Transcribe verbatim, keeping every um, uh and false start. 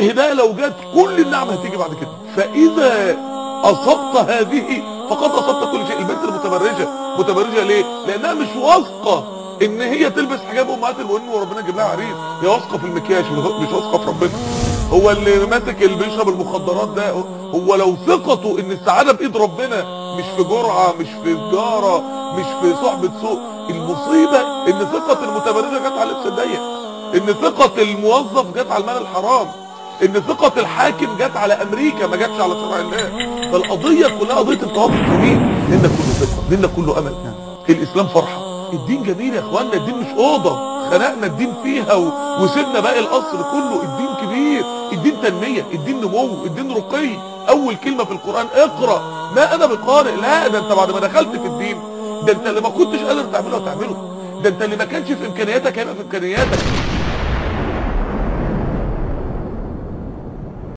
الهداية لو جت كل النعم هتيجي بعد كده. فاذا اصبت هذه فقد اصبت كل شيء. البنت المتبرجة متبرجة ليه؟ لانها مش واثقة ان هي تلبس حجاب امهات المؤمنين وربنا يجيب لها عريس. هي واثقة في المكياج مش واثقة في ربنا. هو اللي ماسك اللي بيشرب المخدرات ده هو لو ثقته ان السعادة بايد ربنا مش في جرعة مش في تجارة مش في صحبة سوء. المصيبة ان ثقة المتبرجة جت على اللبس الضيق، ان ثقة الموظف جت على المال الحرام، ان ثقة الحاكم جت على امريكا ما جاتش على شرع الله. فالقضية كلها قضية التوافق في مين؟ ديننا كله ثقة، ديننا كله امل. الاسلام فرحة، الدين جميل يا اخوانا، الدين مش اوضة خنقنا الدين فيها و... وسيبنا باقي القصر كله. الدين كبير، الدين تنمية، الدين نمو، الدين رقي. اول كلمة في القرآن اقرأ. ما انا بقارئ، لا ده انت بعد ما دخلت في الدين ده انت اللي ما كنتش قادر تعمله هتعمله، ده انت اللي ما كانش في امكانياتك هيبقى في امكانياتك.